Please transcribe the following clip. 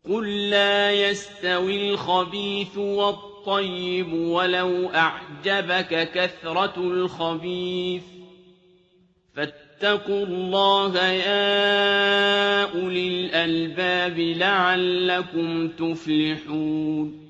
قُل لَّا يَسْتَوِي الْخَبِيثُ وَالطَّيِّبُ وَلَوْ أَعْجَبَكَ كَثْرَةُ الْخَبِيثِ ۚ فَاتَّقُوا اللَّهَ يَا أُولِي الْأَلْبَابِ لَعَلَّكُمْ تُفْلِحُونَ